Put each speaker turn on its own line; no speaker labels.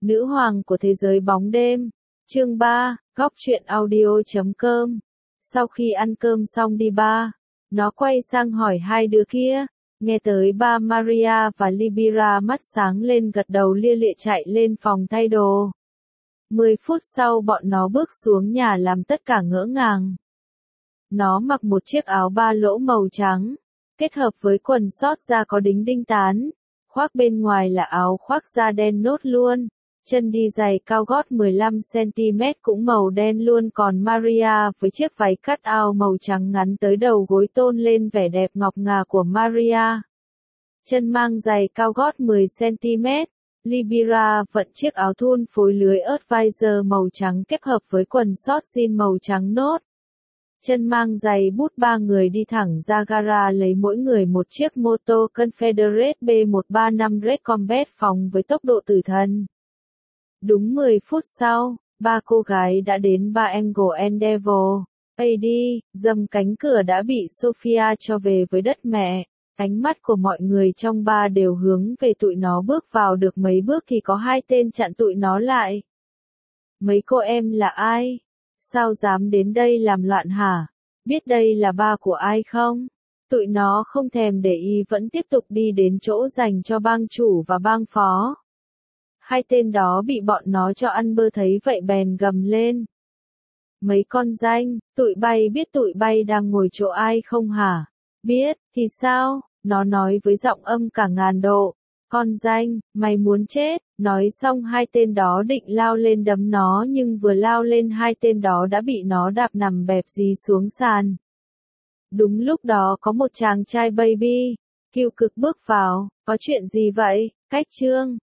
Nữ hoàng của thế giới bóng đêm. Chương 3, góc truyện audio.com. Sau khi ăn cơm xong đi ba, nó quay sang hỏi hai đứa kia. Nghe tới ba Maria và Libera mắt sáng lên gật đầu lia lịa chạy lên phòng thay đồ. 10 phút sau bọn nó bước xuống nhà làm tất cả ngỡ ngàng. Nó mặc một chiếc áo ba lỗ màu trắng, kết hợp với quần sót da có đính đinh tán, khoác bên ngoài là áo khoác da đen nốt luôn, chân đi giày cao gót 15cm cũng màu đen luôn, còn Maria với chiếc váy cut out màu trắng ngắn tới đầu gối tôn lên vẻ đẹp ngọc ngà của Maria. Chân mang giày cao gót 10cm. Libera vận chiếc áo thun phối lưới Advisor màu trắng kết hợp với quần short jean màu trắng nốt. Chân mang giày bút, ba người đi thẳng ra gara lấy mỗi người một chiếc mô tô Confederate B135 Red Combat phóng với tốc độ tử thần. Đúng 10 phút sau, ba cô gái đã đến ba Angle Endeavor. AD, dầm cánh cửa đã bị Sophia cho về với đất mẹ. Ánh mắt của mọi người trong ba đều hướng về tụi nó, bước vào được mấy bước thì có hai tên chặn tụi nó lại. Mấy cô em là ai? Sao dám đến đây làm loạn hả? Biết đây là ba của ai không? Tụi nó không thèm để ý vẫn tiếp tục đi đến chỗ dành cho bang chủ và bang phó. Hai tên đó bị bọn nó cho ăn bơ thấy vậy bèn gầm lên. Mấy con danh, tụi bay biết tụi bay đang ngồi chỗ ai không hả? Biết, thì sao? Nó nói với giọng âm cả ngàn độ. Con danh, mày muốn chết. Nói xong hai tên đó định lao lên đấm nó, nhưng vừa lao lên hai tên đó đã bị nó đạp nằm bẹp dí xuống sàn. Đúng lúc đó có một chàng trai baby kiêu cực bước vào. Có chuyện gì vậy? Cách trương,